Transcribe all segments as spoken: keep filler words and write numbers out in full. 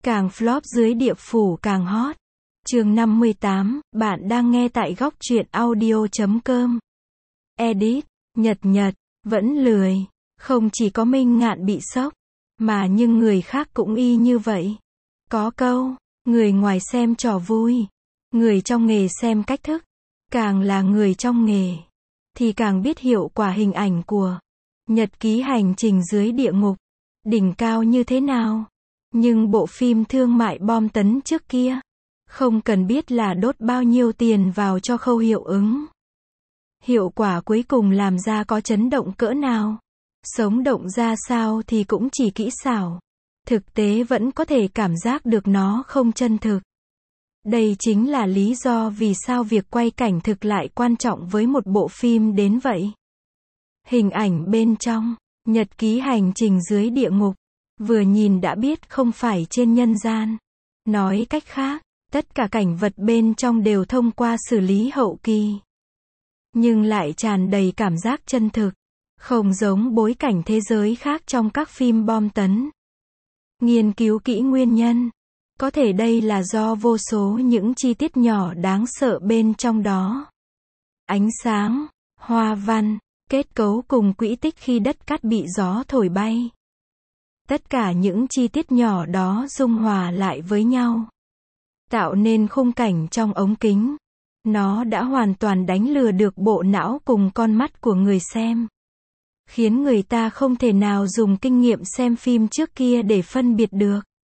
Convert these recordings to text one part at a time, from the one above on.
Càng flop dưới địa phủ càng hot. Chương năm mươi tám, bạn đang nghe tại góc truyện audio chấm com. Edit, Nhật Nhật, vẫn lười. Không chỉ có Minh Ngạn bị sốc, mà nhưng người khác cũng y như vậy. Có câu, người ngoài xem trò vui, người trong nghề xem cách thức. Càng là người trong nghề, thì càng biết hiệu quả hình ảnh của Nhật ký hành trình dưới địa ngục, đỉnh cao như thế nào. Nhưng bộ phim thương mại bom tấn trước kia, không cần biết là đốt bao nhiêu tiền vào cho khâu hiệu ứng. Hiệu quả cuối cùng làm ra có chấn động cỡ nào, sống động ra sao thì cũng chỉ kỹ xảo. Thực tế vẫn có thể cảm giác được nó không chân thực. Đây chính là lý do vì sao việc quay cảnh thực lại quan trọng với một bộ phim đến vậy. Hình ảnh bên trong, Nhật ký hành trình dưới địa ngục, vừa nhìn đã biết không phải trên nhân gian. Nói cách khác, tất cả cảnh vật bên trong đều thông qua xử lý hậu kỳ. Nhưng lại tràn đầy cảm giác chân thực, không giống bối cảnh thế giới khác trong các phim bom tấn. Nghiên cứu kỹ nguyên nhân, có thể đây là do vô số những chi tiết nhỏ đáng sợ bên trong đó. Ánh sáng, hoa văn, kết cấu cùng quỹ tích khi đất cát bị gió thổi bay. Tất cả những chi tiết nhỏ đó dung hòa lại với nhau, tạo nên khung cảnh trong ống kính. Nó đã hoàn toàn đánh lừa được bộ não cùng con mắt của người xem, khiến người ta không thể nào dùng kinh nghiệm xem phim trước kia để phân biệt được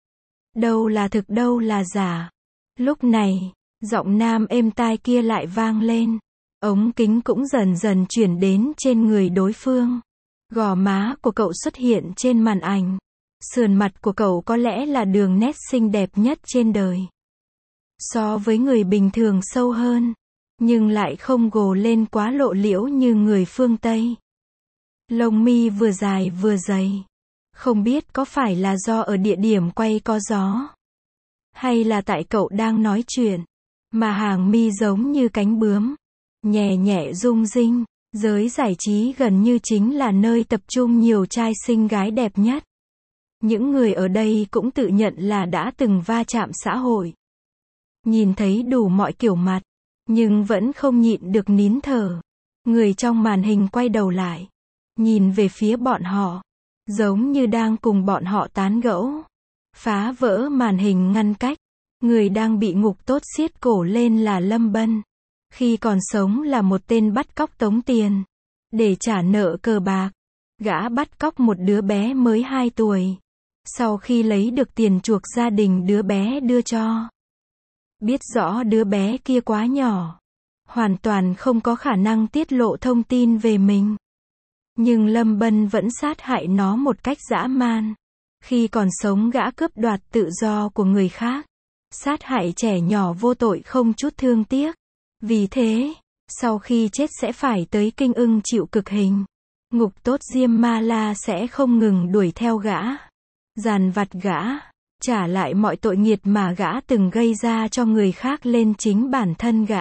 đâu là thực đâu là giả. Lúc này, giọng nam êm tai kia lại vang lên. Ống kính cũng dần dần chuyển đến trên người đối phương. Gò má của cậu xuất hiện trên màn ảnh. Sườn mặt của cậu có lẽ là đường nét xinh đẹp nhất trên đời. So với người bình thường sâu hơn, nhưng lại không gồ lên quá lộ liễu như người phương Tây. Lông mi vừa dài vừa dày. Không biết có phải là do ở địa điểm quay có gió, hay là tại cậu đang nói chuyện, mà hàng mi giống như cánh bướm, nhẹ nhẹ rung rinh. Giới giải trí gần như chính là nơi tập trung nhiều trai xinh gái đẹp nhất. Những người ở đây cũng tự nhận là đã từng va chạm xã hội, nhìn thấy đủ mọi kiểu mặt, nhưng vẫn không nhịn được nín thở. Người trong màn hình quay đầu lại, nhìn về phía bọn họ, giống như đang cùng bọn họ tán gẫu. Phá vỡ màn hình ngăn cách, người đang bị ngục tốt siết cổ lên là Lâm Bân. Khi còn sống là một tên bắt cóc tống tiền để trả nợ cờ bạc. Gã bắt cóc một đứa bé mới hai tuổi. Sau khi lấy được tiền chuộc gia đình đứa bé đưa cho, biết rõ đứa bé kia quá nhỏ, hoàn toàn không có khả năng tiết lộ thông tin về mình. Nhưng Lâm Bân vẫn sát hại nó một cách dã man. Khi còn sống gã cướp đoạt tự do của người khác, sát hại trẻ nhỏ vô tội không chút thương tiếc. Vì thế, sau khi chết sẽ phải tới Kinh Ưng chịu cực hình. Ngục tốt Diêm Ma La sẽ không ngừng đuổi theo gã, dàn vặt gã, trả lại mọi tội nghiệt mà gã từng gây ra cho người khác lên chính bản thân gã.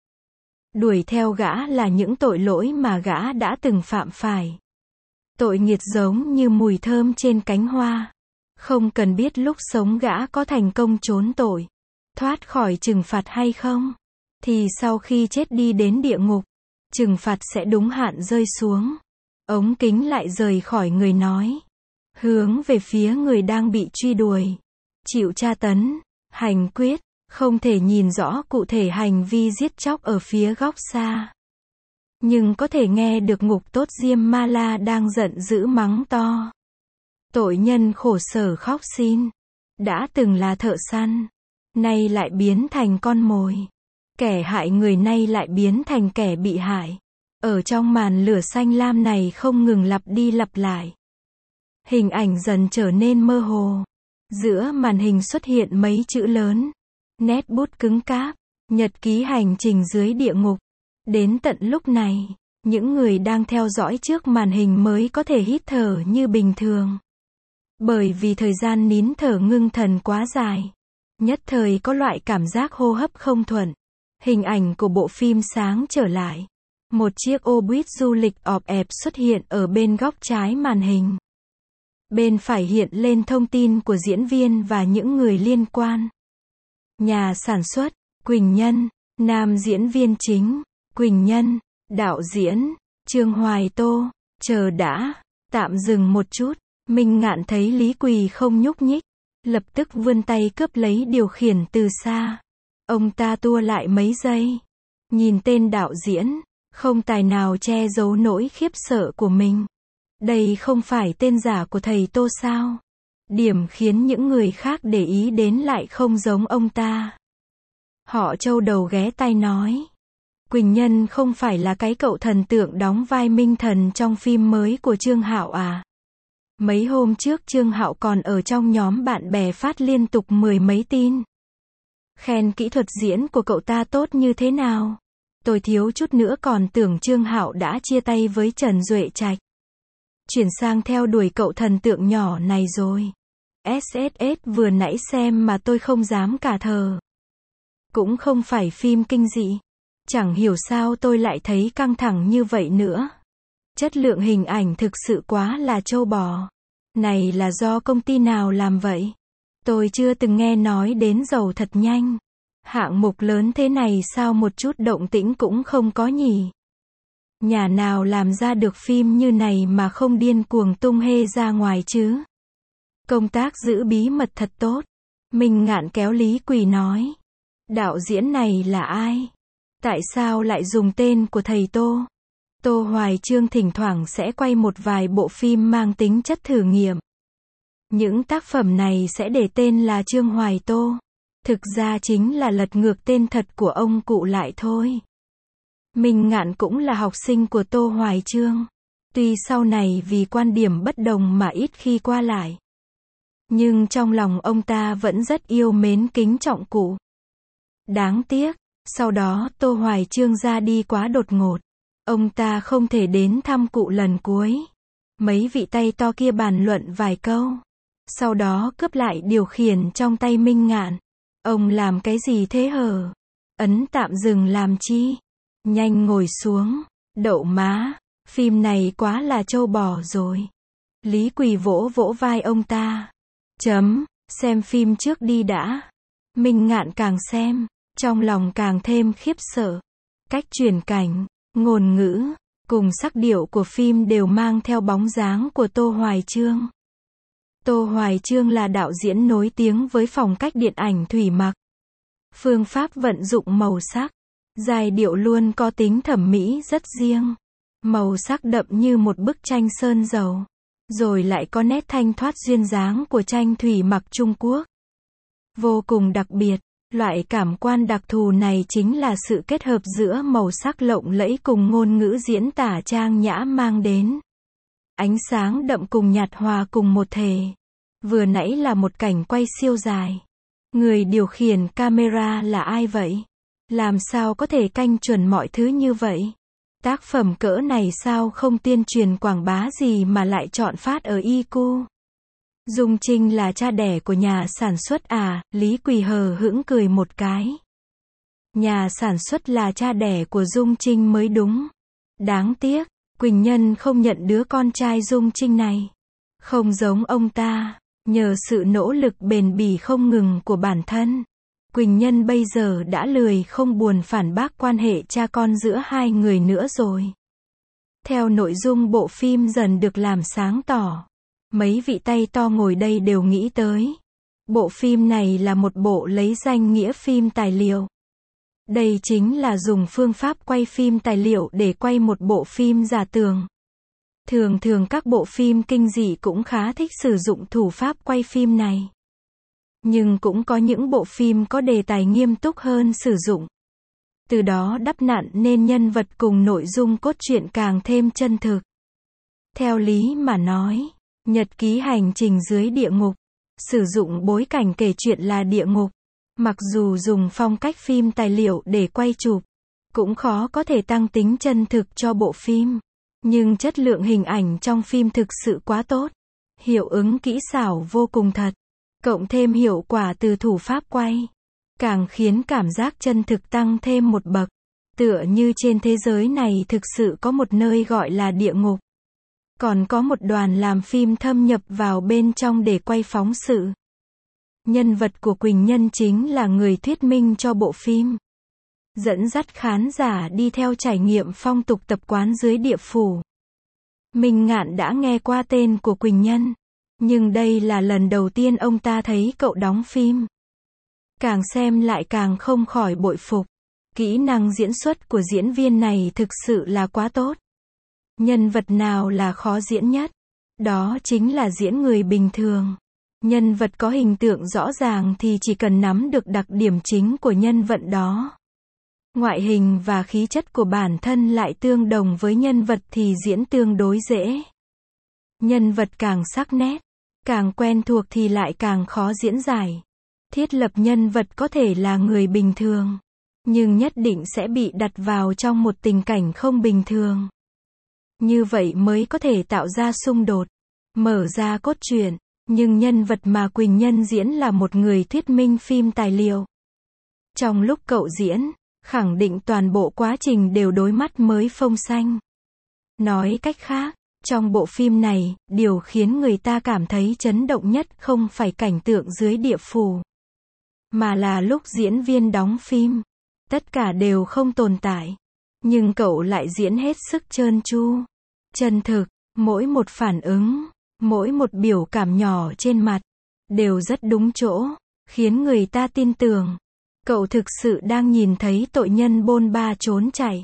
Đuổi theo gã là những tội lỗi mà gã đã từng phạm phải. Tội nghiệt giống như mùi thơm trên cánh hoa. Không cần biết lúc sống gã có thành công trốn tội, thoát khỏi trừng phạt hay không, thì sau khi chết đi đến địa ngục, trừng phạt sẽ đúng hạn rơi xuống. Ống kính lại rời khỏi người nói, hướng về phía người đang bị truy đuổi, chịu tra tấn, hành quyết. Không thể nhìn rõ cụ thể hành vi giết chóc ở phía góc xa, nhưng có thể nghe được ngục tốt Diêm Ma La đang giận dữ mắng to. Tội nhân khổ sở khóc xin, đã từng là thợ săn, nay lại biến thành con mồi. Kẻ hại người nay lại biến thành kẻ bị hại. Ở trong màn lửa xanh lam này không ngừng lặp đi lặp lại. Hình ảnh dần trở nên mơ hồ. Giữa màn hình xuất hiện mấy chữ lớn, nét bút cứng cáp, Nhật ký hành trình dưới địa ngục. Đến tận lúc này, những người đang theo dõi trước màn hình mới có thể hít thở như bình thường. Bởi vì thời gian nín thở ngưng thần quá dài, nhất thời có loại cảm giác hô hấp không thuận. Hình ảnh của bộ phim sáng trở lại. Một chiếc ô buýt du lịch ọp ẹp xuất hiện ở bên góc trái màn hình. Bên phải hiện lên thông tin của diễn viên và những người liên quan. Nhà sản xuất, Quỳnh Nhân. Nam diễn viên chính, Quỳnh Nhân. Đạo diễn, Trương Hoài Tô. Chờ đã, tạm dừng một chút. Minh Ngạn thấy Lý Quỳ không nhúc nhích, lập tức vươn tay cướp lấy điều khiển từ xa. Ông ta tua lại mấy giây, nhìn tên đạo diễn, không tài nào che giấu nỗi khiếp sợ của mình. Đây không phải tên giả của thầy Tô sao? Điểm khiến những người khác để ý đến lại không giống ông ta. Họ châu đầu ghé tai nói. Quỳnh Nhân không phải là cái cậu thần tượng đóng vai Minh Thần trong phim mới của Trương Hạo à? Mấy hôm trước Trương Hạo còn ở trong nhóm bạn bè phát liên tục mười mấy tin. Khen kỹ thuật diễn của cậu ta tốt như thế nào. Tôi thiếu chút nữa còn tưởng Trương Hạo đã chia tay với Trần Duệ Trạch. Chuyển sang theo đuổi cậu thần tượng nhỏ này rồi. ét ét ét vừa nãy xem mà tôi không dám cả thờ. Cũng không phải phim kinh dị. Chẳng hiểu sao tôi lại thấy căng thẳng như vậy nữa. Chất lượng hình ảnh thực sự quá là trâu bò. Này là do công ty nào làm vậy? Tôi chưa từng nghe nói đến giàu thật nhanh. Hạng mục lớn thế này sao một chút động tĩnh cũng không có nhỉ? Nhà nào làm ra được phim như này mà không điên cuồng tung hê ra ngoài chứ? Công tác giữ bí mật thật tốt. Minh Ngạn kéo Lý Quỳ nói. Đạo diễn này là ai? Tại sao lại dùng tên của thầy Tô? Tô Hoài Chương thỉnh thoảng sẽ quay một vài bộ phim mang tính chất thử nghiệm. Những tác phẩm này sẽ để tên là Trương Hoài Tô. Thực ra chính là lật ngược tên thật của ông cụ lại thôi. Minh Ngạn cũng là học sinh của Tô Hoài Chương. Tuy sau này vì quan điểm bất đồng mà ít khi qua lại. Nhưng trong lòng ông ta vẫn rất yêu mến kính trọng cụ. Đáng tiếc, sau đó Tô Hoài Chương ra đi quá đột ngột. Ông ta không thể đến thăm cụ lần cuối. Mấy vị tay to kia bàn luận vài câu. Sau đó cướp lại điều khiển trong tay Minh Ngạn. Ông làm cái gì thế hở? Ấn tạm dừng làm chi? Nhanh ngồi xuống. Đậu má, phim này quá là trâu bò rồi. Lý Quỳ vỗ vỗ vai ông ta. Chấm, xem phim trước đi đã. Minh Ngạn càng xem, trong lòng càng thêm khiếp sợ. Cách chuyển cảnh, ngôn ngữ, cùng sắc điệu của phim đều mang theo bóng dáng của Tô Hoài Chương. Tô Hoài Chương là đạo diễn nổi tiếng với phong cách điện ảnh thủy mặc. Phương pháp vận dụng màu sắc, giai điệu luôn có tính thẩm mỹ rất riêng. Màu sắc đậm như một bức tranh sơn dầu. Rồi lại có nét thanh thoát duyên dáng của tranh thủy mặc Trung Quốc. Vô cùng đặc biệt, loại cảm quan đặc thù này chính là sự kết hợp giữa màu sắc lộng lẫy cùng ngôn ngữ diễn tả trang nhã mang đến. Ánh sáng đậm cùng nhạt hòa cùng một thể. Vừa nãy là một cảnh quay siêu dài. Người điều khiển camera là ai vậy? Làm sao có thể canh chuẩn mọi thứ như vậy? Tác phẩm cỡ này sao không tuyên truyền quảng bá gì mà lại chọn phát ở i quy? Dung Trinh là cha đẻ của nhà sản xuất à? Lý Quỳ hờ hững cười một cái. Nhà sản xuất là cha đẻ của Dung Trinh mới đúng. Đáng tiếc, Quỳnh Nhân không nhận đứa con trai Dung Trinh này. Không giống ông ta, nhờ sự nỗ lực bền bỉ không ngừng của bản thân. Quỳnh Nhân bây giờ đã lười không buồn phản bác quan hệ cha con giữa hai người nữa rồi. Theo nội dung bộ phim dần được làm sáng tỏ, mấy vị tay to ngồi đây đều nghĩ tới. Bộ phim này là một bộ lấy danh nghĩa phim tài liệu. Đây chính là dùng phương pháp quay phim tài liệu để quay một bộ phim giả tưởng. Thường thường các bộ phim kinh dị cũng khá thích sử dụng thủ pháp quay phim này. Nhưng cũng có những bộ phim có đề tài nghiêm túc hơn sử dụng. Từ đó đắp nặn nên nhân vật cùng nội dung cốt truyện càng thêm chân thực. Theo lý mà nói, nhật ký hành trình dưới địa ngục, sử dụng bối cảnh kể chuyện là địa ngục. Mặc dù dùng phong cách phim tài liệu để quay chụp, cũng khó có thể tăng tính chân thực cho bộ phim. Nhưng chất lượng hình ảnh trong phim thực sự quá tốt. Hiệu ứng kỹ xảo vô cùng thật. Cộng thêm hiệu quả từ thủ pháp quay, càng khiến cảm giác chân thực tăng thêm một bậc. Tựa như trên thế giới này thực sự có một nơi gọi là địa ngục. Còn có một đoàn làm phim thâm nhập vào bên trong để quay phóng sự. Nhân vật của Quỳnh Nhân chính là người thuyết minh cho bộ phim. Dẫn dắt khán giả đi theo trải nghiệm phong tục tập quán dưới địa phủ. Minh Ngạn đã nghe qua tên của Quỳnh Nhân, nhưng đây là lần đầu tiên ông ta thấy cậu đóng phim. Càng xem lại càng không khỏi bội phục. Kỹ năng diễn xuất của diễn viên này thực sự là quá tốt. Nhân vật nào là khó diễn nhất? Đó chính là diễn người bình thường. Nhân vật có hình tượng rõ ràng thì chỉ cần nắm được đặc điểm chính của nhân vật đó. Ngoại hình và khí chất của bản thân lại tương đồng với nhân vật thì diễn tương đối dễ. Nhân vật càng sắc nét, càng quen thuộc thì lại càng khó diễn giải. Thiết lập nhân vật có thể là người bình thường, nhưng nhất định sẽ bị đặt vào trong một tình cảnh không bình thường. Như vậy mới có thể tạo ra xung đột, mở ra cốt truyện. Nhưng nhân vật mà Quỳnh Nhân diễn là một người thuyết minh phim tài liệu. Trong lúc cậu diễn, khẳng định toàn bộ quá trình đều đối mắt mới phông xanh. Nói cách khác, trong bộ phim này, điều khiến người ta cảm thấy chấn động nhất không phải cảnh tượng dưới địa phủ, mà là lúc diễn viên đóng phim. Tất cả đều không tồn tại. Nhưng cậu lại diễn hết sức trơn tru, chân thực, mỗi một phản ứng, mỗi một biểu cảm nhỏ trên mặt, đều rất đúng chỗ, khiến người ta tin tưởng. Cậu thực sự đang nhìn thấy tội nhân bôn ba trốn chạy.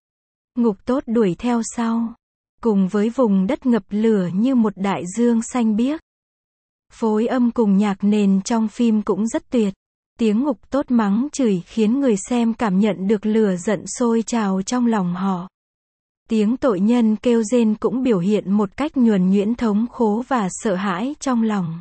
Ngục tốt đuổi theo sau, cùng với vùng đất ngập lửa như một đại dương xanh biếc. Phối âm cùng nhạc nền trong phim cũng rất tuyệt. Tiếng ngục tốt mắng chửi khiến người xem cảm nhận được lửa giận sôi trào trong lòng họ. Tiếng tội nhân kêu rên cũng biểu hiện một cách nhuần nhuyễn thống khổ và sợ hãi trong lòng.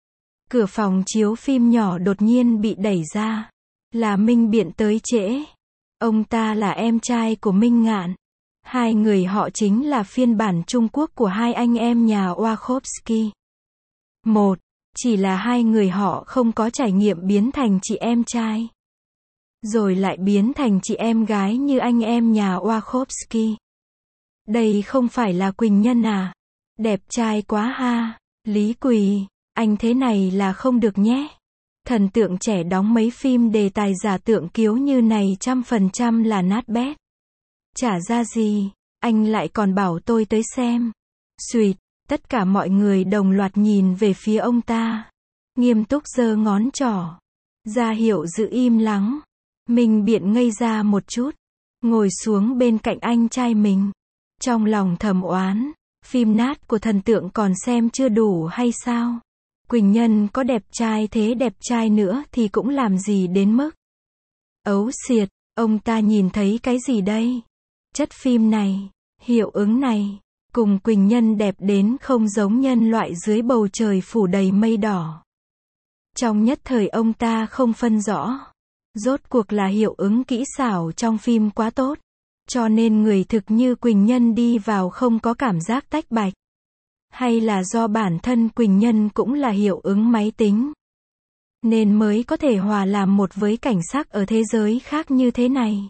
Cửa phòng chiếu phim nhỏ đột nhiên bị đẩy ra. Là Minh Biện tới trễ. Ông ta là em trai của Minh Ngạn. Hai người họ chính là phiên bản Trung Quốc của hai anh em nhà Wachowski. Một, chỉ là hai người họ không có trải nghiệm biến thành chị em trai, rồi lại biến thành chị em gái như anh em nhà Wachowski. Đây không phải là Quỳnh Nhân à? Đẹp trai quá ha. Lý Quỳ, anh thế này là không được nhé. Thần tượng trẻ đóng mấy phim đề tài giả tượng kiếu như này trăm phần trăm là nát bét. Chả ra gì, anh lại còn bảo tôi tới xem. Xuyệt, tất cả mọi người đồng loạt nhìn về phía ông ta. Nghiêm túc giơ ngón trỏ, ra hiệu giữ im lắng. Minh Biện ngây ra một chút, ngồi xuống bên cạnh anh trai mình. Trong lòng thầm oán, phim nát của thần tượng còn xem chưa đủ hay sao? Quỳnh Nhân có đẹp trai thế đẹp trai nữa thì cũng làm gì đến mức. Ấu xiệt, ông ta nhìn thấy cái gì đây? Chất phim này, hiệu ứng này, cùng Quỳnh Nhân đẹp đến không giống nhân loại dưới bầu trời phủ đầy mây đỏ. Trong nhất thời ông ta không phân rõ. Rốt cuộc là hiệu ứng kỹ xảo trong phim quá tốt, cho nên người thực như Quỳnh Nhân đi vào không có cảm giác tách bạch. Hay là do bản thân Quỳnh Nhân cũng là hiệu ứng máy tính, nên mới có thể hòa làm một với cảnh sắc ở thế giới khác như thế này.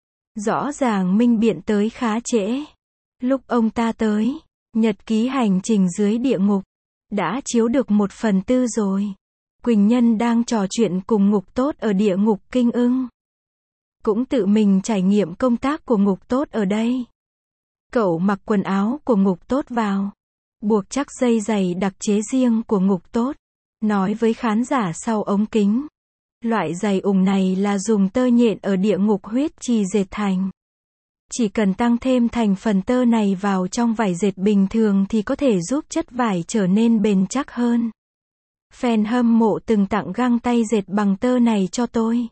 Rõ ràng Minh Biện tới khá trễ. Lúc ông ta tới, nhật ký hành trình dưới địa ngục đã chiếu được một phần tư rồi. Quỳnh Nhân đang trò chuyện cùng ngục tốt ở địa ngục Kinh Ưng. Cũng tự mình trải nghiệm công tác của ngục tốt ở đây. Cậu mặc quần áo của ngục tốt vào, buộc chắc dây giày đặc chế riêng của ngục tốt, nói với khán giả sau ống kính. Loại giày ủng này là dùng tơ nhện ở địa ngục huyết trì dệt thành. Chỉ cần tăng thêm thành phần tơ này vào trong vải dệt bình thường thì có thể giúp chất vải trở nên bền chắc hơn. Fan hâm mộ từng tặng găng tay dệt bằng tơ này cho tôi.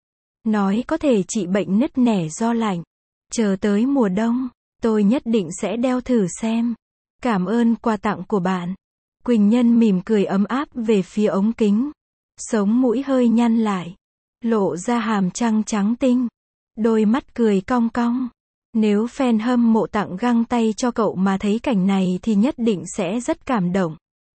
Nói có thể trị bệnh nứt nẻ do lạnh. Chờ tới mùa đông, tôi nhất định sẽ đeo thử xem. Cảm ơn quà tặng của bạn. Quỳnh Nhân mỉm cười ấm áp về phía ống kính. Sống mũi hơi nhăn lại, lộ ra hàm răng trắng tinh. Đôi mắt cười cong cong. Nếu fan hâm mộ tặng găng tay cho cậu mà thấy cảnh này thì nhất định sẽ rất cảm động.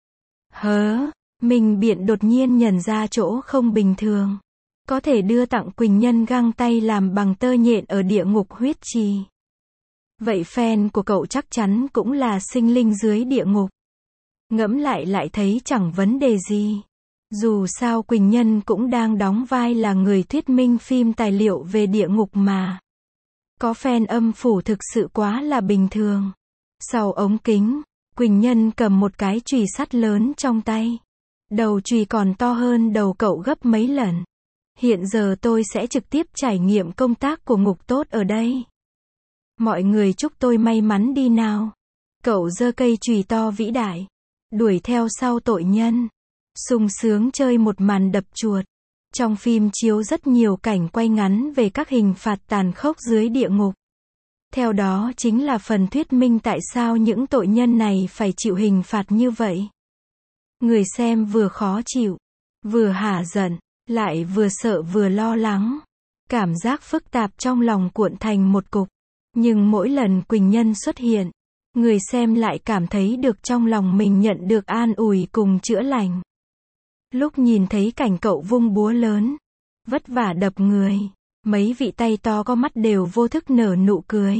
Hớ, Minh Biện đột nhiên nhận ra chỗ không bình thường. Có thể đưa tặng Quỳnh Nhân găng tay làm bằng tơ nhện ở địa ngục huyết trì. Vậy fan của cậu chắc chắn cũng là sinh linh dưới địa ngục. Ngẫm lại lại thấy chẳng vấn đề gì. Dù sao Quỳnh Nhân cũng đang đóng vai là người thuyết minh phim tài liệu về địa ngục mà. Có fan âm phủ thực sự quá là bình thường. Sau ống kính, Quỳnh Nhân cầm một cái chùy sắt lớn trong tay. Đầu chùy còn to hơn đầu cậu gấp mấy lần. Hiện giờ tôi sẽ trực tiếp trải nghiệm công tác của ngục tốt ở đây. Mọi người chúc tôi may mắn đi nào. Cậu giơ cây chùy to vĩ đại, đuổi theo sau tội nhân, sung sướng chơi một màn đập chuột. Trong phim chiếu rất nhiều cảnh quay ngắn về các hình phạt tàn khốc dưới địa ngục. Theo đó chính là phần thuyết minh tại sao những tội nhân này phải chịu hình phạt như vậy. Người xem vừa khó chịu, vừa hả giận, lại vừa sợ vừa lo lắng. Cảm giác phức tạp trong lòng cuộn thành một cục. Nhưng mỗi lần Quỳnh Nhân xuất hiện, người xem lại cảm thấy được trong lòng mình nhận được an ủi cùng chữa lành. Lúc nhìn thấy cảnh cậu vung búa lớn, vất vả đập người, mấy vị tay to có mắt đều vô thức nở nụ cười.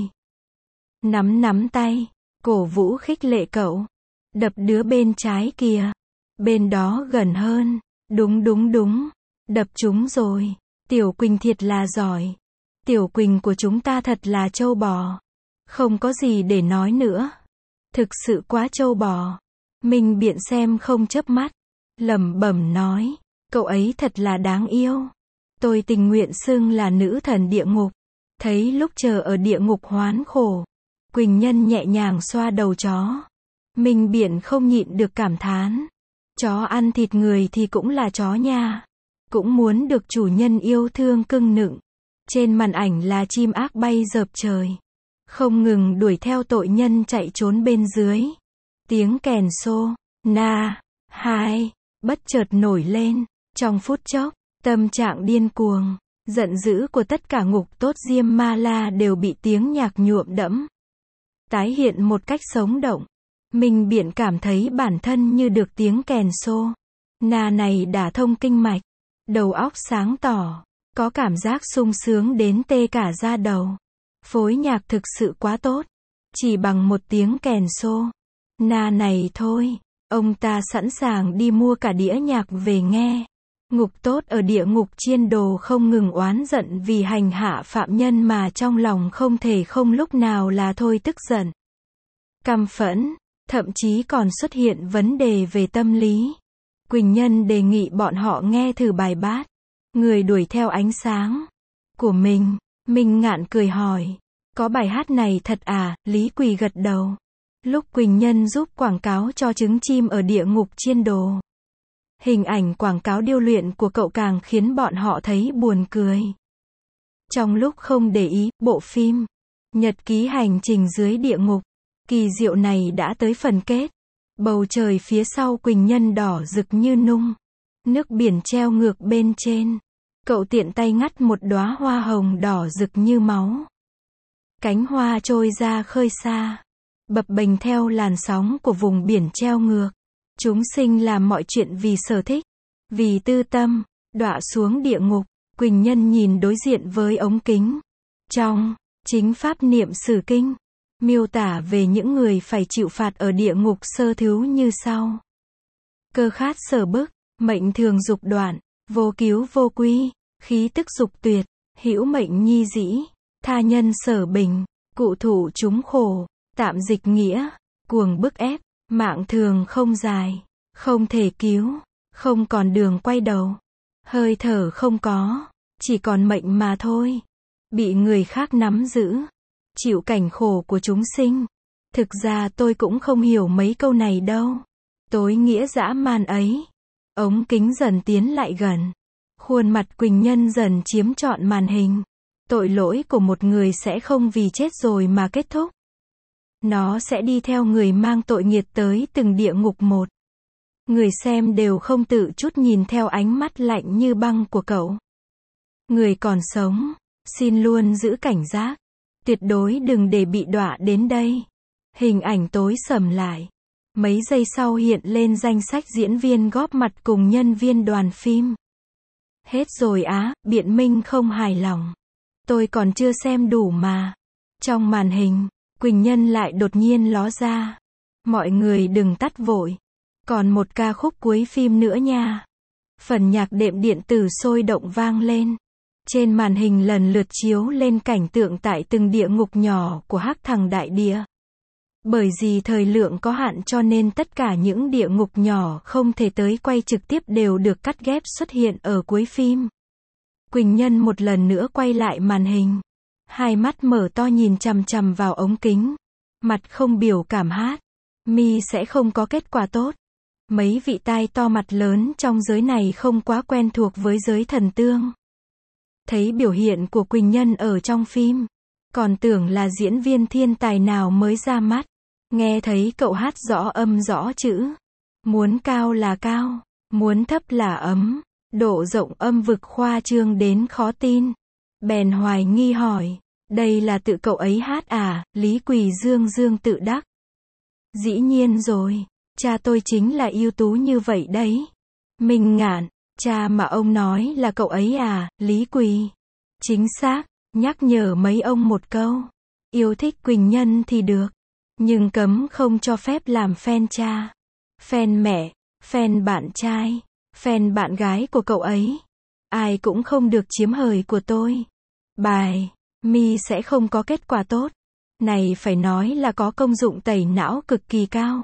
Nắm nắm tay, cổ vũ khích lệ cậu. Đập đứa bên trái kìa. Bên đó gần hơn. Đúng đúng đúng. Đập chúng rồi. Tiểu Quỳnh thiệt là giỏi. Tiểu Quỳnh của chúng ta thật là trâu bò. Không có gì để nói nữa. Thực sự quá trâu bò. Mình biện xem không chớp mắt. Lẩm bẩm nói. Cậu ấy thật là đáng yêu. Tôi tình nguyện xưng là nữ thần địa ngục. Thấy lúc chờ ở địa ngục hoán khổ, Quỳnh Nhân nhẹ nhàng xoa đầu chó. Mình biện không nhịn được cảm thán. Chó ăn thịt người thì cũng là chó nha. Cũng muốn được chủ nhân yêu thương cưng nựng. Trên màn ảnh là chim ác bay dợp trời. Không ngừng đuổi theo tội nhân chạy trốn bên dưới. Tiếng kèn xô, na, hai, bất chợt nổi lên. Trong phút chốc, tâm trạng điên cuồng, giận dữ của tất cả ngục tốt Diêm Ma La đều bị tiếng nhạc nhuộm đẫm. Tái hiện một cách sống động. Mình biện cảm thấy bản thân như được tiếng kèn xô na này đả thông kinh mạch. Đầu óc sáng tỏ. Có cảm giác sung sướng đến tê cả da đầu. Phối nhạc thực sự quá tốt. Chỉ bằng một tiếng kèn xô na này thôi, ông ta sẵn sàng đi mua cả đĩa nhạc về nghe. Ngục tốt ở địa ngục chiên đồ không ngừng oán giận vì hành hạ phạm nhân mà trong lòng không thể không lúc nào là thôi tức giận, căm phẫn, thậm chí còn xuất hiện vấn đề về tâm lý. Quỳnh Nhân đề nghị bọn họ nghe thử bài bát Người đuổi theo ánh sáng của mình. Minh Ngạn cười hỏi, có bài hát này thật à? Lý Quỳ gật đầu. Lúc Quỳnh Nhân giúp quảng cáo cho trứng chim ở địa ngục chiên đồ, hình ảnh quảng cáo điêu luyện của cậu càng khiến bọn họ thấy buồn cười. Trong lúc không để ý, bộ phim Nhật ký hành trình dưới địa ngục kỳ diệu này đã tới phần kết. Bầu trời phía sau Quỳnh Nhân đỏ rực như nung. Nước biển treo ngược bên trên. Cậu tiện tay ngắt một đóa hoa hồng đỏ rực như máu. Cánh hoa trôi ra khơi xa, bập bềnh theo làn sóng của vùng biển treo ngược. Chúng sinh làm mọi chuyện vì sở thích, vì tư tâm, đọa xuống địa ngục. Quỳnh Nhân nhìn đối diện với ống kính. Trong chính pháp niệm sử kinh, miêu tả về những người phải chịu phạt ở địa ngục sơ thứu như sau. Cơ khát sở bức, mệnh thường dục đoạn, vô cứu vô quy, khí tức dục tuyệt, hữu mệnh nhi dĩ, tha nhân sở bình, cụ thủ chúng khổ, tạm dịch nghĩa, cuồng bức ép, mạng thường không dài, không thể cứu, không còn đường quay đầu, hơi thở không có, chỉ còn mệnh mà thôi, bị người khác nắm giữ, chịu cảnh khổ của chúng sinh. Thực ra tôi cũng không hiểu mấy câu này đâu. Tối nghĩa dã man ấy. Ống kính dần tiến lại gần. Khuôn mặt Quỳnh Nhân dần chiếm trọn màn hình. Tội lỗi của một người sẽ không vì chết rồi mà kết thúc. Nó sẽ đi theo người mang tội nghiệt tới từng địa ngục một. Người xem đều không tự chút nhìn theo ánh mắt lạnh như băng của cậu. Người còn sống, xin luôn giữ cảnh giác. Tuyệt đối đừng để bị đọa đến đây. Hình ảnh tối sầm lại. Mấy giây sau hiện lên danh sách diễn viên góp mặt cùng nhân viên đoàn phim. Hết rồi á, biện minh không hài lòng. Tôi còn chưa xem đủ mà. Trong màn hình, Quỳnh Nhân lại đột nhiên ló ra. Mọi người đừng tắt vội. Còn một ca khúc cuối phim nữa nha. Phần nhạc đệm điện tử sôi động vang lên. Trên màn hình lần lượt chiếu lên cảnh tượng tại từng địa ngục nhỏ của Hắc Thằng Đại Địa. Bởi vì thời lượng có hạn cho nên tất cả những địa ngục nhỏ không thể tới quay trực tiếp đều được cắt ghép xuất hiện ở cuối phim. Quỳnh Nhân một lần nữa quay lại màn hình. Hai mắt mở to nhìn chằm chằm vào ống kính. Mặt không biểu cảm hát. Mi sẽ không có kết quả tốt. Mấy vị tai to mặt lớn trong giới này không quá quen thuộc với giới thần tương. Thấy biểu hiện của Quỳnh Nhân ở trong phim. Còn tưởng là diễn viên thiên tài nào mới ra mắt. Nghe thấy cậu hát rõ âm rõ chữ. Muốn cao là cao. Muốn thấp là ấm. Độ rộng âm vực khoa trương đến khó tin. Bèn hoài nghi hỏi. Đây là tự cậu ấy hát à? Lý Quỳ dương dương tự đắc. Dĩ nhiên rồi. Cha tôi chính là ưu tú như vậy đấy. Minh Ngạn. Cha mà ông nói là cậu ấy à? Lý Quỳ. Chính xác. Nhắc nhở mấy ông một câu. Yêu thích Quỳnh Nhân thì được. Nhưng cấm không cho phép làm fan cha. Fan mẹ. Fan bạn trai. Fan bạn gái của cậu ấy. Ai cũng không được chiếm hời của tôi. Bài. Mi sẽ không có kết quả tốt. Này phải nói là có công dụng tẩy não cực kỳ cao.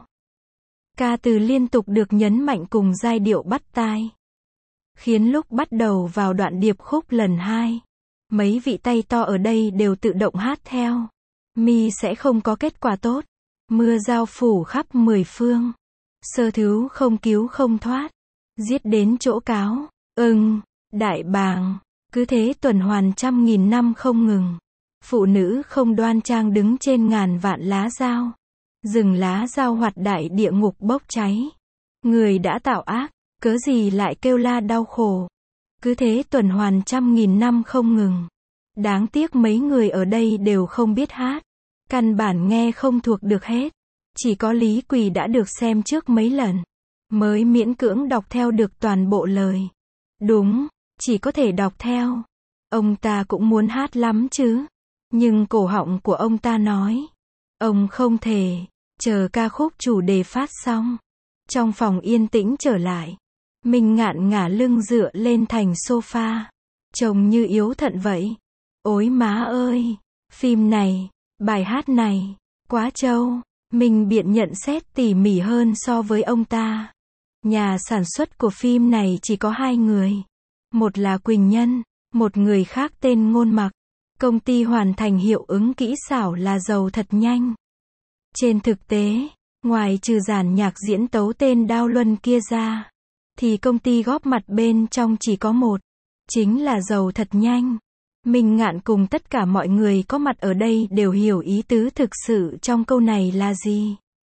Ca từ liên tục được nhấn mạnh cùng giai điệu bắt tai. Khiến lúc bắt đầu vào đoạn điệp khúc lần hai. Mấy vị tay to ở đây đều tự động hát theo. Mi sẽ không có kết quả tốt. Mưa dao phủ khắp mười phương. Sơ thứ không cứu không thoát. Giết đến chỗ cáo. Ưng. Đại bàng. Cứ thế tuần hoàn trăm nghìn năm không ngừng. Phụ nữ không đoan trang đứng trên ngàn vạn lá dao. Rừng lá dao hoạt đại địa ngục bốc cháy. Người đã tạo ác. Cớ gì lại kêu la đau khổ. Cứ thế tuần hoàn trăm nghìn năm không ngừng. Đáng tiếc mấy người ở đây đều không biết hát. Căn bản nghe không thuộc được hết. Chỉ có Lý Quỳ đã được xem trước mấy lần. Mới miễn cưỡng đọc theo được toàn bộ lời. Đúng, chỉ có thể đọc theo. Ông ta cũng muốn hát lắm chứ. Nhưng cổ họng của ông ta nói. Ông không thể. Chờ ca khúc chủ đề phát xong. Trong phòng yên tĩnh trở lại. Minh Ngạn ngả lưng dựa lên thành sofa. Trông như yếu thận vậy. Ôi má ơi. Phim này. Bài hát này. Quá trâu. Mình biện nhận xét tỉ mỉ hơn so với ông ta. Nhà sản xuất của phim này chỉ có hai người. Một là Quỳnh Nhân. Một người khác tên Ngôn Mặc. Công ty hoàn thành hiệu ứng kỹ xảo là giàu thật nhanh. Trên thực tế, ngoài trừ giàn nhạc diễn tấu tên Đao Luân kia ra, thì công ty góp mặt bên trong chỉ có một. Chính là giàu thật nhanh. Minh Ngạn cùng tất cả mọi người có mặt ở đây đều hiểu ý tứ thực sự trong câu này là gì.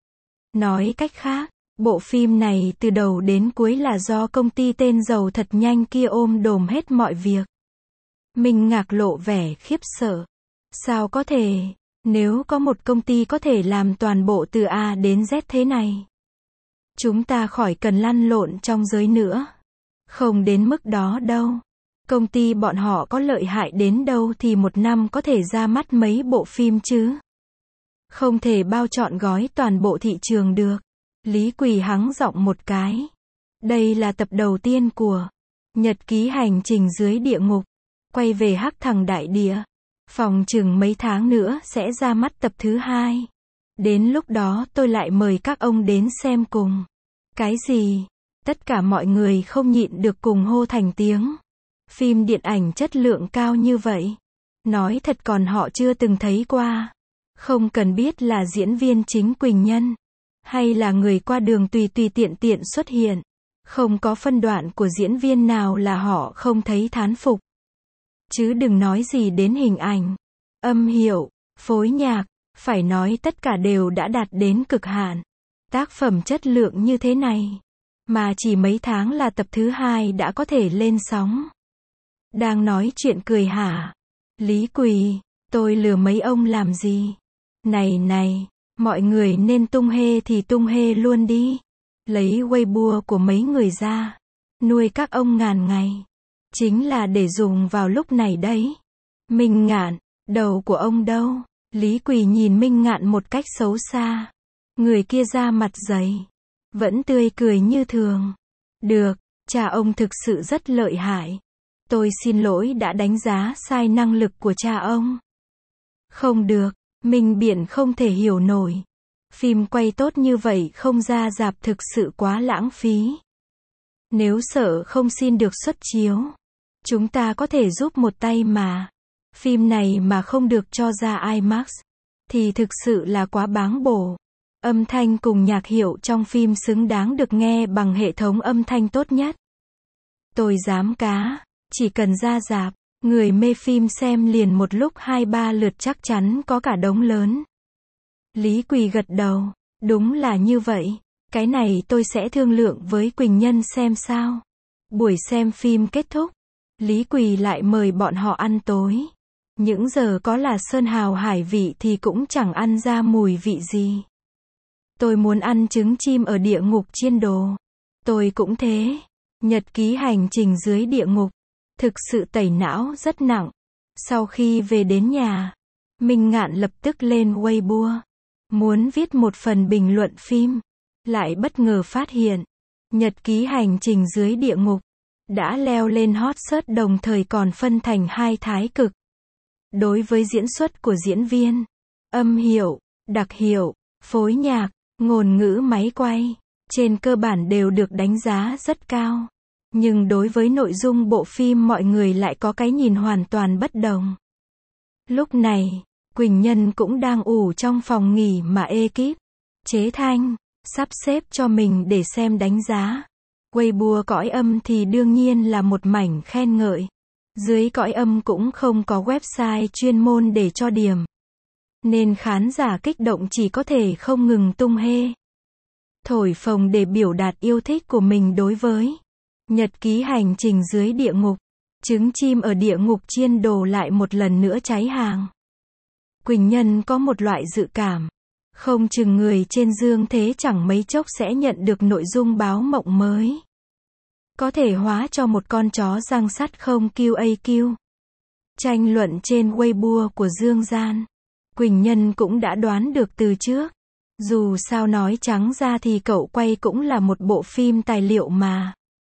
Nói cách khác, bộ phim này từ đầu đến cuối là do công ty tên giàu thật nhanh kia ôm đồm hết mọi việc. Minh Ngạc lộ vẻ khiếp sợ. Sao có thể, nếu có một công ty có thể làm toàn bộ từ A đến Z thế này. Chúng ta khỏi cần lăn lộn trong giới nữa. Không đến mức đó đâu. Công ty bọn họ có lợi hại đến đâu thì một năm có thể ra mắt mấy bộ phim chứ. Không thể bao trọn gói toàn bộ thị trường được. Lý Quỳ hắng giọng một cái. Đây là tập đầu tiên của Nhật ký hành trình dưới địa ngục. Quay về Hắc Thằng Đại Địa. Phòng chừng mấy tháng nữa sẽ ra mắt tập thứ hai. Đến lúc đó tôi lại mời các ông đến xem cùng. Cái gì? Tất cả mọi người không nhịn được cùng hô thành tiếng. Phim điện ảnh chất lượng cao như vậy. Nói thật còn họ chưa từng thấy qua. Không cần biết là diễn viên chính Quỳnh Nhân. Hay là người qua đường tùy tùy tiện tiện xuất hiện. Không có phân đoạn của diễn viên nào là họ không thấy thán phục. Chứ đừng nói gì đến hình ảnh, âm hiệu, phối nhạc, phải nói tất cả đều đã đạt đến cực hạn. Tác phẩm chất lượng như thế này, mà chỉ mấy tháng là tập thứ hai đã có thể lên sóng. Đang nói chuyện cười hả? Lý Quỳ, tôi lừa mấy ông làm gì? Này này, mọi người nên tung hê thì tung hê luôn đi. Lấy Weibo của mấy người ra, nuôi các ông ngàn ngày. Chính là để dùng vào lúc này đấy. Minh Ngạn, đầu của ông đâu? Lý Quỳ nhìn Minh Ngạn một cách xấu xa. Người kia da mặt dày, vẫn tươi cười như thường. Được, cha ông thực sự rất lợi hại. Tôi xin lỗi đã đánh giá sai năng lực của cha ông. Không được, Minh Biện không thể hiểu nổi. Phim quay tốt như vậy không ra rạp thực sự quá lãng phí. Nếu sợ không xin được suất chiếu, chúng ta có thể giúp một tay mà. Phim này mà không được cho ra IMAX, thì thực sự là quá báng bổ. Âm thanh cùng nhạc hiệu trong phim xứng đáng được nghe bằng hệ thống âm thanh tốt nhất. Tôi dám cá, chỉ cần ra rạp, người mê phim xem liền một lúc hai ba lượt chắc chắn có cả đống lớn. Lý Quỳ gật đầu, đúng là như vậy. Cái này tôi sẽ thương lượng với Quỳnh Nhân xem sao. Buổi xem phim kết thúc, Lý Quỳ lại mời bọn họ ăn tối. Những giờ có là sơn hào hải vị thì cũng chẳng ăn ra mùi vị gì. Tôi muốn ăn trứng chim ở địa ngục chiên đồ. Tôi cũng thế. Nhật ký hành trình dưới địa ngục. Thực sự tẩy não rất nặng. Sau khi về đến nhà, Minh Ngạn lập tức lên Weibo. Muốn viết một phần bình luận phim. Lại bất ngờ phát hiện, nhật ký hành trình dưới địa ngục đã leo lên hot search đồng thời còn phân thành hai thái cực. Đối với diễn xuất của diễn viên, âm hiệu, đặc hiệu, phối nhạc, ngôn ngữ máy quay, trên cơ bản đều được đánh giá rất cao. Nhưng đối với nội dung bộ phim mọi người lại có cái nhìn hoàn toàn bất đồng. Lúc này, Quỳnh Nhân cũng đang ủ trong phòng nghỉ mà ekip chế thanh sắp xếp cho mình để xem đánh giá. Weibo cõi âm thì đương nhiên là một mảnh khen ngợi. Dưới cõi âm cũng không có website chuyên môn để cho điểm. Nên khán giả kích động chỉ có thể không ngừng tung hê, thổi phồng để biểu đạt yêu thích của mình đối với nhật ký hành trình dưới địa ngục. Trứng chim ở địa ngục chiên đồ lại một lần nữa cháy hàng. Quỳnh Nhân có một loại dự cảm. Không chừng người trên dương thế chẳng mấy chốc sẽ nhận được nội dung báo mộng mới. Có thể hóa cho một con chó răng sắt không quy a quy. Tranh luận trên Weibo của Dương Gian. Quỳnh Nhân cũng đã đoán được từ trước. Dù sao nói trắng ra thì cậu quay cũng là một bộ phim tài liệu mà.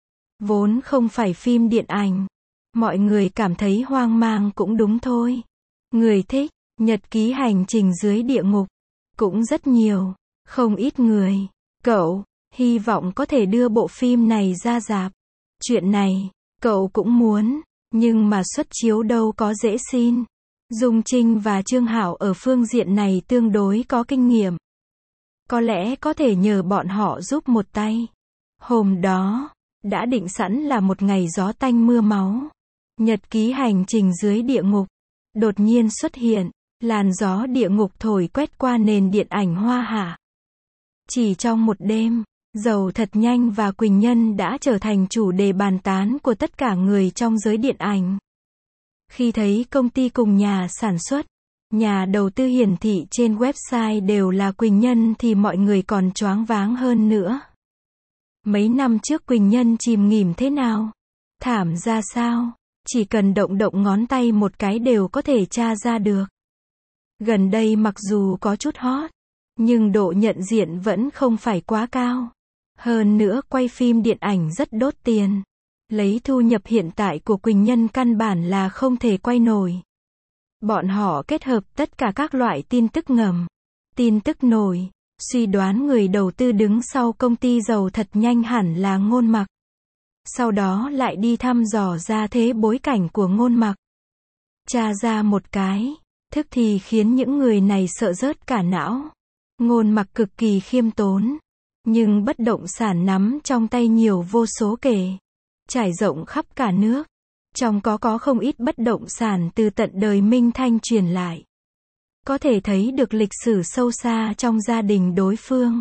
Vốn không phải phim điện ảnh. Mọi người cảm thấy hoang mang cũng đúng thôi. Người thích nhật ký hành trình dưới địa ngục cũng rất nhiều, không ít người. Cậu hy vọng có thể đưa bộ phim này ra rạp. Chuyện này cậu cũng muốn, nhưng mà suất chiếu đâu có dễ xin. Dung Trinh và Trương Hảo ở phương diện này tương đối có kinh nghiệm. Có lẽ có thể nhờ bọn họ giúp một tay. Hôm đó đã định sẵn là một ngày gió tanh mưa máu. Nhật ký hành trình dưới địa ngục đột nhiên xuất hiện. Làn gió địa ngục thổi quét qua nền điện ảnh Hoa Hạ. Chỉ trong một đêm, Giàu Thật Nhanh và Quỳnh Nhân đã trở thành chủ đề bàn tán của tất cả người trong giới điện ảnh. Khi thấy công ty cùng nhà sản xuất, nhà đầu tư hiển thị trên website đều là Quỳnh Nhân thì mọi người còn choáng váng hơn nữa. Mấy năm trước Quỳnh Nhân chìm nghỉm thế nào? Thảm ra sao? Chỉ cần động động ngón tay một cái đều có thể tra ra được. Gần đây mặc dù có chút hot, nhưng độ nhận diện vẫn không phải quá cao. Hơn nữa quay phim điện ảnh rất đốt tiền. Lấy thu nhập hiện tại của Quỳnh Nhân căn bản là không thể quay nổi. Bọn họ kết hợp tất cả các loại tin tức ngầm, tin tức nổi, suy đoán người đầu tư đứng sau công ty Giàu Thật Nhanh hẳn là Ngôn Mặc. Sau đó lại đi thăm dò ra thế bối cảnh của Ngôn Mặc. Tra ra một cái, thức thì khiến những người này sợ rớt cả não. Ngôn Mặc cực kỳ khiêm tốn, nhưng bất động sản nắm trong tay nhiều vô số kể, trải rộng khắp cả nước. Trong có có không ít bất động sản từ tận đời Minh Thanh truyền lại. Có thể thấy được lịch sử sâu xa trong gia đình đối phương.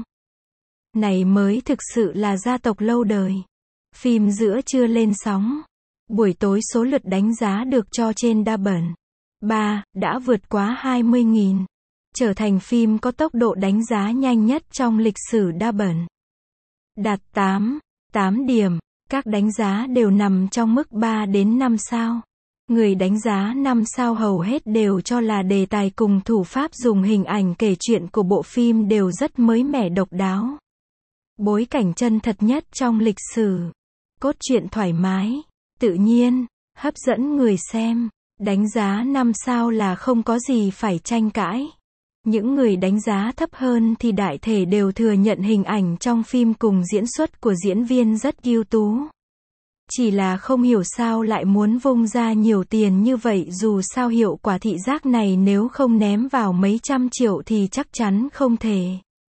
Này mới thực sự là gia tộc lâu đời. Phim giữa trưa lên sóng. Buổi tối số lượt đánh giá được cho trên Double ba đã vượt quá hai mươi nghìn. Trở thành phim có tốc độ đánh giá nhanh nhất trong lịch sử Double. Đạt tám, tám điểm. Các đánh giá đều nằm trong mức ba đến năm sao. Người đánh giá năm sao hầu hết đều cho là đề tài cùng thủ pháp dùng hình ảnh kể chuyện của bộ phim đều rất mới mẻ độc đáo. Bối cảnh chân thật nhất trong lịch sử. Cốt truyện thoải mái, tự nhiên, hấp dẫn người xem. Đánh giá năm sao là không có gì phải tranh cãi. Những người đánh giá thấp hơn thì đại thể đều thừa nhận hình ảnh trong phim cùng diễn xuất của diễn viên rất ưu tú. Chỉ là không hiểu sao lại muốn vung ra nhiều tiền như vậy, dù sao hiệu quả thị giác này nếu không ném vào mấy trăm triệu thì chắc chắn không thể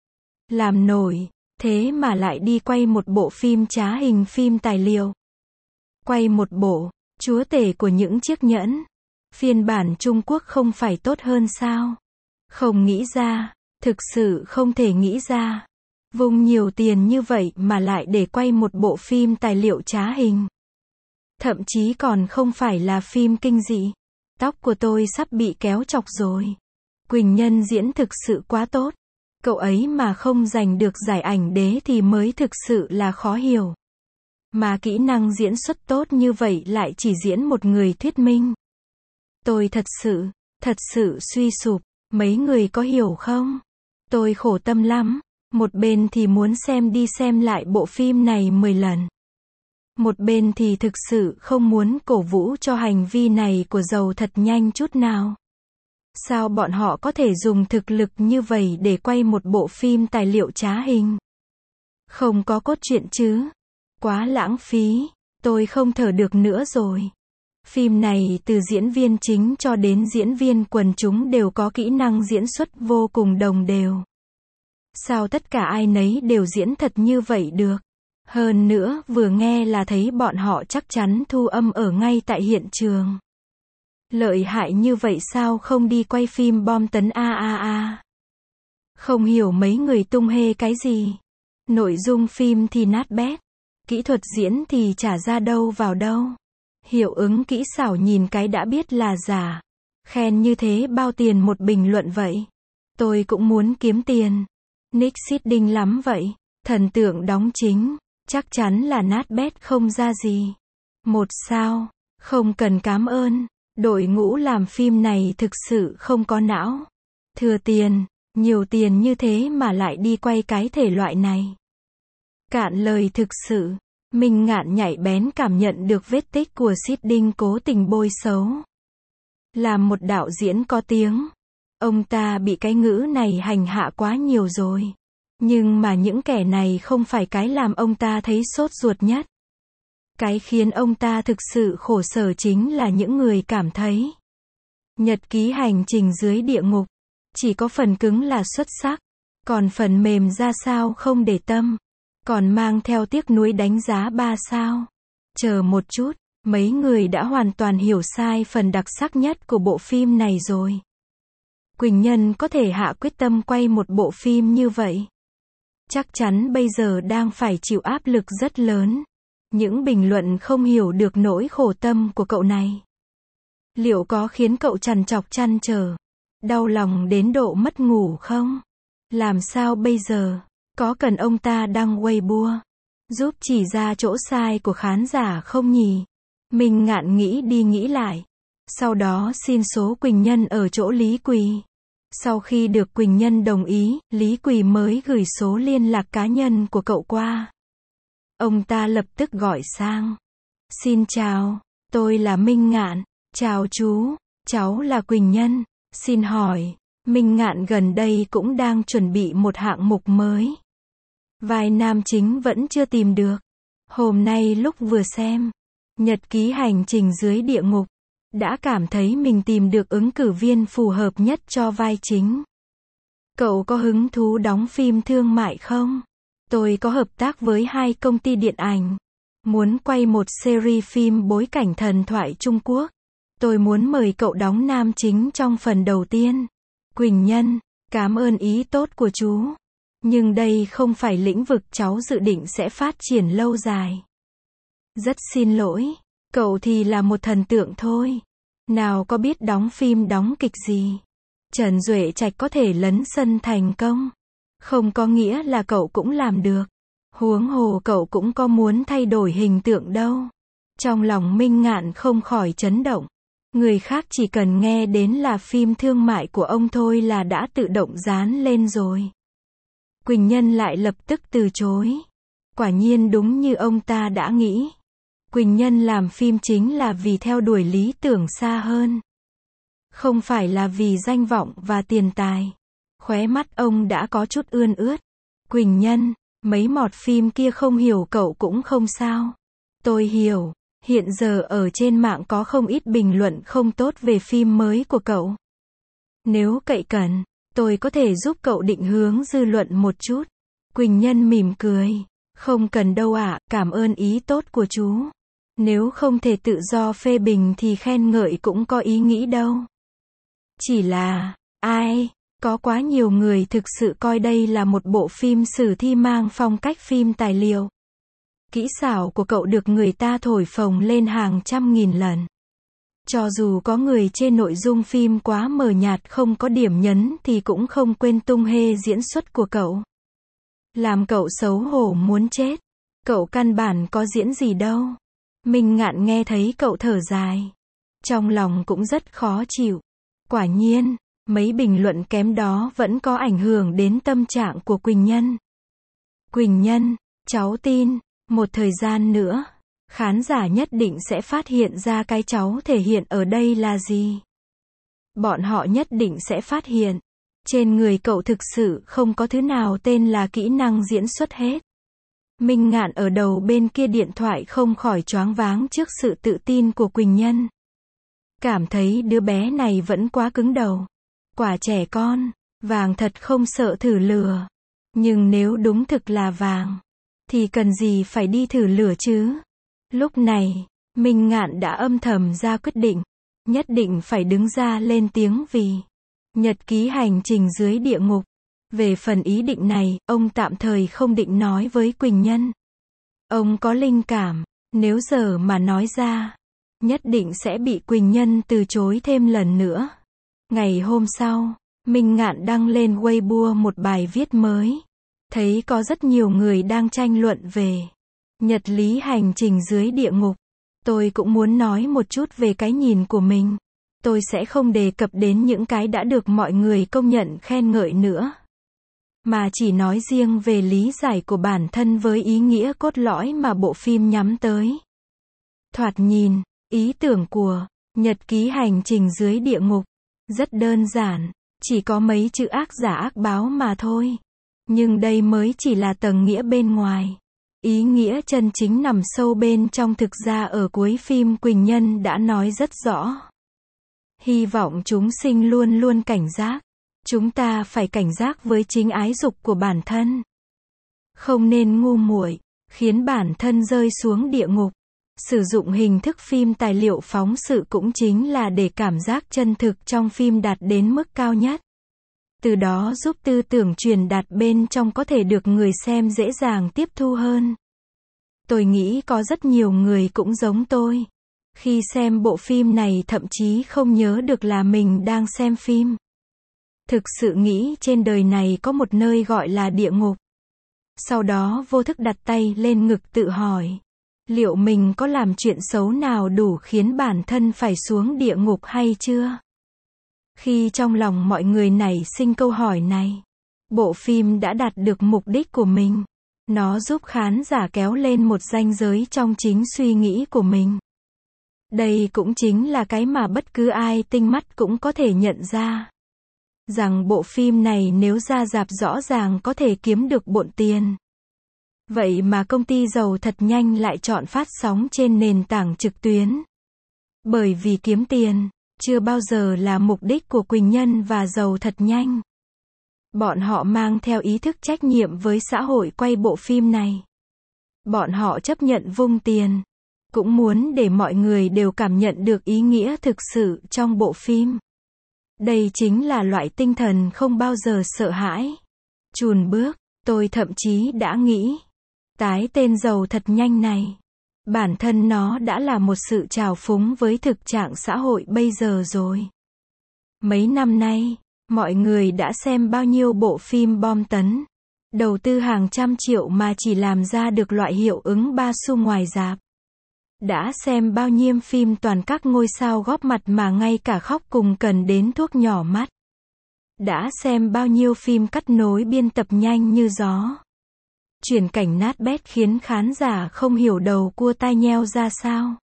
làm nổi. Thế mà lại đi quay một bộ phim trá hình, phim tài liệu. Quay một bộ chúa tể của những chiếc nhẫn. Phiên bản Trung Quốc không phải tốt hơn sao? Không nghĩ ra, thực sự không thể nghĩ ra. Vung nhiều tiền như vậy mà lại để quay một bộ phim tài liệu trá hình. Thậm chí còn không phải là phim kinh dị. Tóc của tôi sắp bị kéo chọc rồi. Quỳnh Nhân diễn thực sự quá tốt. Cậu ấy mà không giành được giải ảnh đế thì mới thực sự là khó hiểu. Mà kỹ năng diễn xuất tốt như vậy lại chỉ diễn một người thuyết minh. Tôi thật sự, thật sự suy sụp. Mấy người có hiểu không? Tôi khổ tâm lắm. Một bên thì muốn xem đi xem lại bộ phim này mười lần. Một bên thì thực sự không muốn cổ vũ cho hành vi này của giàu thật nhanh chút nào. Sao bọn họ có thể dùng thực lực như vậy để quay một bộ phim tài liệu trá hình? Không có cốt truyện chứ? Quá lãng phí. Tôi không thở được nữa rồi. Phim này từ diễn viên chính cho đến diễn viên quần chúng đều có kỹ năng diễn xuất vô cùng đồng đều. Sao tất cả ai nấy đều diễn thật như vậy được? Hơn nữa, vừa nghe là thấy bọn họ chắc chắn thu âm ở ngay tại hiện trường. Lợi hại như vậy sao không đi quay phim bom tấn a a a? Không hiểu mấy người tung hê cái gì. Nội dung phim thì nát bét. Kỹ thuật diễn thì chả ra đâu vào đâu. Hiệu ứng kỹ xảo nhìn cái đã biết là giả. Khen như thế bao tiền một bình luận vậy? Tôi cũng muốn kiếm tiền. Nick Seeding lắm vậy. Thần tượng đóng chính. Chắc chắn là nát bét không ra gì. Một sao. Không cần cảm ơn. Đội ngũ làm phim này thực sự không có não. Thừa tiền. Nhiều tiền như thế mà lại đi quay cái thể loại này. Cạn lời thực sự. Minh Ngạn nhạy bén cảm nhận được vết tích của Seeding cố tình bôi xấu. Làm một đạo diễn có tiếng. Ông ta bị cái ngữ này hành hạ quá nhiều rồi. Nhưng mà những kẻ này không phải cái làm ông ta thấy sốt ruột nhất. Cái khiến ông ta thực sự khổ sở chính là những người cảm thấy nhật ký hành trình dưới địa ngục chỉ có phần cứng là xuất sắc, còn phần mềm ra sao không để tâm, còn mang theo tiếc nuối đánh giá ba sao. Chờ một chút, mấy người đã hoàn toàn hiểu sai phần đặc sắc nhất của bộ phim này rồi. Quỳnh Nhân có thể hạ quyết tâm quay một bộ phim như vậy. Chắc chắn bây giờ đang phải chịu áp lực rất lớn. Những bình luận không hiểu được nỗi khổ tâm của cậu này. Liệu có khiến cậu trằn trọc trăn trở, đau lòng đến độ mất ngủ không? Làm sao bây giờ? Có cần ông ta đăng Weibo giúp chỉ ra chỗ sai của khán giả không nhỉ? Mình ngạn nghĩ đi nghĩ lại. Sau đó xin số Quỳnh Nhân ở chỗ Lý Quỳ. Sau khi được Quỳnh Nhân đồng ý, Lý Quỳ mới gửi số liên lạc cá nhân của cậu qua. Ông ta lập tức gọi sang. Xin chào, tôi là Minh Ngạn. Chào chú, cháu là Quỳnh Nhân. Xin hỏi, Minh Ngạn gần đây cũng đang chuẩn bị một hạng mục mới. Vai nam chính vẫn chưa tìm được. Hôm nay lúc vừa xem nhật ký hành trình dưới địa ngục, đã cảm thấy mình tìm được ứng cử viên phù hợp nhất cho vai chính. Cậu có hứng thú đóng phim thương mại không? Tôi có hợp tác với hai công ty điện ảnh. Muốn quay một series phim bối cảnh thần thoại Trung Quốc. Tôi muốn mời cậu đóng nam chính trong phần đầu tiên. Quỳnh Nhân, cảm ơn ý tốt của chú. Nhưng đây không phải lĩnh vực cháu dự định sẽ phát triển lâu dài. Rất xin lỗi, cậu thì là một thần tượng thôi. Nào có biết đóng phim đóng kịch gì. Trần Duệ Trạch có thể lấn sân thành công. Không có nghĩa là cậu cũng làm được. Huống hồ cậu cũng có muốn thay đổi hình tượng đâu. Trong lòng Minh Ngạn không khỏi chấn động. Người khác chỉ cần nghe đến là phim thương mại của ông thôi là đã tự động dán lên rồi. Quỳnh Nhân lại lập tức từ chối. Quả nhiên đúng như ông ta đã nghĩ. Quỳnh Nhân làm phim chính là vì theo đuổi lý tưởng xa hơn. Không phải là vì danh vọng và tiền tài. Khóe mắt ông đã có chút ươn ướt. Quỳnh Nhân, mấy mọt phim kia không hiểu cậu cũng không sao. Tôi hiểu, hiện giờ ở trên mạng có không ít bình luận không tốt về phim mới của cậu. Nếu cậy cần, tôi có thể giúp cậu định hướng dư luận một chút. Quỳnh Nhân mỉm cười. Không cần đâu ạ, cảm ơn ý tốt của chú. Nếu không thể tự do phê bình thì khen ngợi cũng có ý nghĩ đâu. Chỉ là, ai, có quá nhiều người thực sự coi đây là một bộ phim sử thi mang phong cách phim tài liệu. Kỹ xảo của cậu được người ta thổi phồng lên hàng trăm nghìn lần. Cho dù có người chê nội dung phim quá mờ nhạt không có điểm nhấn thì cũng không quên tung hê diễn xuất của cậu. Làm cậu xấu hổ muốn chết. Cậu căn bản có diễn gì đâu. Minh Ngạn nghe thấy cậu thở dài. Trong lòng cũng rất khó chịu. Quả nhiên, mấy bình luận kém đó vẫn có ảnh hưởng đến tâm trạng của Quỳnh Nhân. Quỳnh Nhân, cháu tin, một thời gian nữa, khán giả nhất định sẽ phát hiện ra cái cháu thể hiện ở đây là gì. Bọn họ nhất định sẽ phát hiện. Trên người cậu thực sự không có thứ nào tên là kỹ năng diễn xuất hết. Minh Ngạn ở đầu bên kia điện thoại không khỏi choáng váng trước sự tự tin của Quỳnh Nhân. Cảm thấy đứa bé này vẫn quá cứng đầu. Quả trẻ con, vàng thật không sợ thử lửa. Nhưng nếu đúng thực là vàng, thì cần gì phải đi thử lửa chứ? Lúc này, Minh Ngạn đã âm thầm ra quyết định. Nhất định phải đứng ra lên tiếng vì nhật ký hành trình dưới địa ngục. Về phần ý định này, ông tạm thời không định nói với Quỳnh Nhân. Ông có linh cảm, nếu giờ mà nói ra, nhất định sẽ bị Quỳnh Nhân từ chối thêm lần nữa. Ngày hôm sau, Minh Ngạn đăng lên Weibo một bài viết mới. Thấy có rất nhiều người đang tranh luận về nhật lý hành trình dưới địa ngục. Tôi cũng muốn nói một chút về cái nhìn của mình. Tôi sẽ không đề cập đến những cái đã được mọi người công nhận khen ngợi nữa. Mà chỉ nói riêng về lý giải của bản thân với ý nghĩa cốt lõi mà bộ phim nhắm tới. Thoạt nhìn, ý tưởng của nhật ký hành trình dưới địa ngục rất đơn giản, chỉ có mấy chữ ác giả ác báo mà thôi. Nhưng đây mới chỉ là tầng nghĩa bên ngoài. Ý nghĩa chân chính nằm sâu bên trong thực ra ở cuối phim Quỳnh Nhân đã nói rất rõ. Hy vọng chúng sinh luôn luôn cảnh giác. Chúng ta phải cảnh giác với chính ái dục của bản thân. Không nên ngu muội, khiến bản thân rơi xuống địa ngục. Sử dụng hình thức phim tài liệu phóng sự cũng chính là để cảm giác chân thực trong phim đạt đến mức cao nhất. Từ đó giúp tư tưởng truyền đạt bên trong có thể được người xem dễ dàng tiếp thu hơn. Tôi nghĩ có rất nhiều người cũng giống tôi. Khi xem bộ phim này thậm chí không nhớ được là mình đang xem phim. Thực sự nghĩ trên đời này có một nơi gọi là địa ngục. Sau đó vô thức đặt tay lên ngực tự hỏi. Liệu mình có làm chuyện xấu nào đủ khiến bản thân phải xuống địa ngục hay chưa? Khi trong lòng mọi người nảy sinh câu hỏi này, bộ phim đã đạt được mục đích của mình. Nó giúp khán giả kéo lên một ranh giới trong chính suy nghĩ của mình. Đây cũng chính là cái mà bất cứ ai tinh mắt cũng có thể nhận ra. Rằng bộ phim này nếu ra rạp rõ ràng có thể kiếm được bộn tiền. Vậy mà công ty giàu thật nhanh lại chọn phát sóng trên nền tảng trực tuyến. Bởi vì kiếm tiền chưa bao giờ là mục đích của Quỳnh Nhân và giàu thật nhanh. Bọn họ mang theo ý thức trách nhiệm với xã hội quay bộ phim này. Bọn họ chấp nhận vung tiền. Cũng muốn để mọi người đều cảm nhận được ý nghĩa thực sự trong bộ phim. Đây chính là loại tinh thần không bao giờ sợ hãi. Chùn bước, tôi thậm chí đã nghĩ. Tái tên giàu thật nhanh này. Bản thân nó đã là một sự trào phúng với thực trạng xã hội bây giờ rồi. Mấy năm nay, mọi người đã xem bao nhiêu bộ phim bom tấn. Đầu tư hàng trăm triệu mà chỉ làm ra được loại hiệu ứng ba xu ngoài rạp. Đã xem bao nhiêu phim toàn các ngôi sao góp mặt mà ngay cả khóc cùng cần đến thuốc nhỏ mắt. Đã xem bao nhiêu phim cắt nối biên tập nhanh như gió. Chuyển cảnh nát bét khiến khán giả không hiểu đầu cua tai nheo ra sao.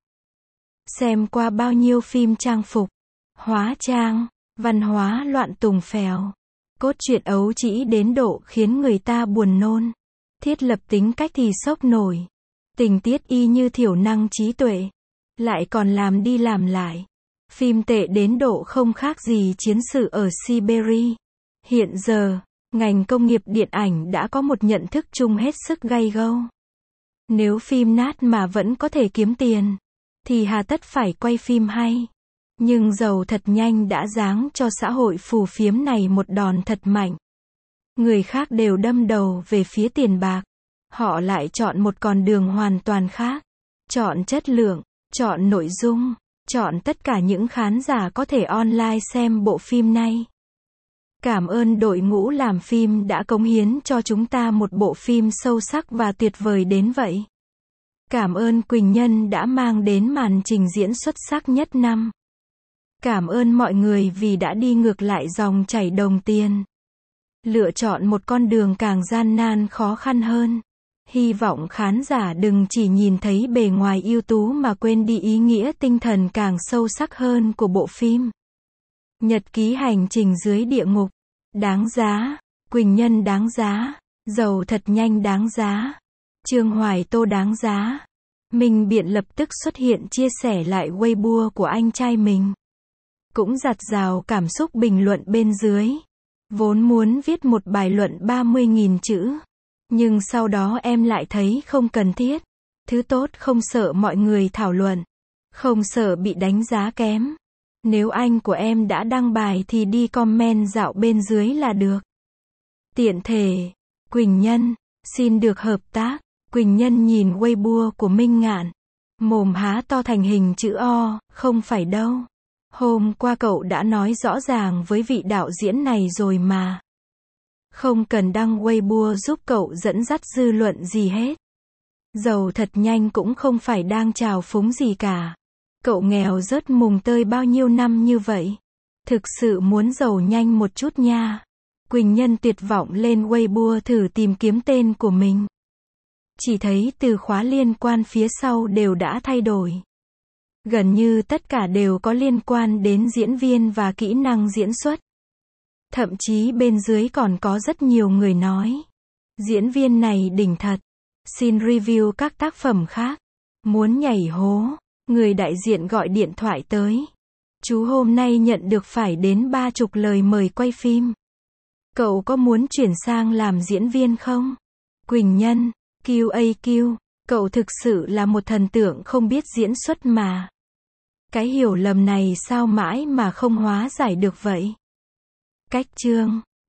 Xem qua bao nhiêu phim trang phục, hóa trang, văn hóa loạn tùng phèo. Cốt truyện ấu trĩ đến độ khiến người ta buồn nôn. Thiết lập tính cách thì sốc nổi. Tình tiết y như thiểu năng trí tuệ. Lại còn làm đi làm lại. Phim tệ đến độ không khác gì chiến sự ở Siberia. Hiện giờ, ngành công nghiệp điện ảnh đã có một nhận thức chung hết sức gay gâu. Nếu phim nát mà vẫn có thể kiếm tiền, thì hà tất phải quay phim hay. Nhưng giàu thật nhanh đã giáng cho xã hội phù phiếm này một đòn thật mạnh. Người khác đều đâm đầu về phía tiền bạc. Họ lại chọn một con đường hoàn toàn khác. Chọn chất lượng, chọn nội dung, chọn tất cả những khán giả có thể online xem bộ phim này. Cảm ơn đội ngũ làm phim đã cống hiến cho chúng ta một bộ phim sâu sắc và tuyệt vời đến vậy. Cảm ơn Quỳnh Nhân đã mang đến màn trình diễn xuất sắc nhất năm. Cảm ơn mọi người vì đã đi ngược lại dòng chảy đồng tiền. Lựa chọn một con đường càng gian nan khó khăn hơn. Hy vọng khán giả đừng chỉ nhìn thấy bề ngoài ưu tú mà quên đi ý nghĩa tinh thần càng sâu sắc hơn của bộ phim. Nhật ký hành trình dưới địa ngục. Đáng giá. Quỳnh Nhân đáng giá. Giàu thật nhanh đáng giá. Trương Hoài Tô đáng giá. Minh Biện lập tức xuất hiện chia sẻ lại Weibo của anh trai mình. Cũng dạt dào cảm xúc bình luận bên dưới. Vốn muốn viết một bài luận ba mươi nghìn chữ. Nhưng sau đó em lại thấy không cần thiết. Thứ tốt không sợ mọi người thảo luận. Không sợ bị đánh giá kém. Nếu anh của em đã đăng bài thì đi comment dạo bên dưới là được. Tiện thể. Quỳnh Nhân. Xin được hợp tác. Quỳnh Nhân nhìn Weibo của Minh Ngạn. Mồm há to thành hình chữ O. Không phải đâu. Hôm qua cậu đã nói rõ ràng với vị đạo diễn này rồi mà. Không cần đăng Weibo giúp cậu dẫn dắt dư luận gì hết. Giàu thật nhanh cũng không phải đang trào phúng gì cả. Cậu nghèo rớt mùng tơi bao nhiêu năm như vậy. Thực sự muốn giàu nhanh một chút nha. Quỳnh Nhân tuyệt vọng lên Weibo thử tìm kiếm tên của mình. Chỉ thấy từ khóa liên quan phía sau đều đã thay đổi. Gần như tất cả đều có liên quan đến diễn viên và kỹ năng diễn xuất. Thậm chí bên dưới còn có rất nhiều người nói. Diễn viên này đỉnh thật. Xin review các tác phẩm khác. Muốn nhảy hố. Người đại diện gọi điện thoại tới. Chú hôm nay nhận được phải đến ba chục lời mời quay phim. Cậu có muốn chuyển sang làm diễn viên không? Quỳnh Nhân. quy a quy. Cậu thực sự là một thần tượng không biết diễn xuất mà. Cái hiểu lầm này sao mãi mà không hóa giải được vậy? Cách chương